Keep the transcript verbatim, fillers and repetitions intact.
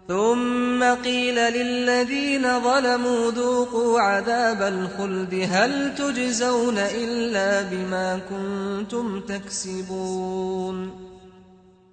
ثم قيل للذين ظلموا ذوقوا عذاب الخلد هل تجزون إلا بما كنتم تكسبون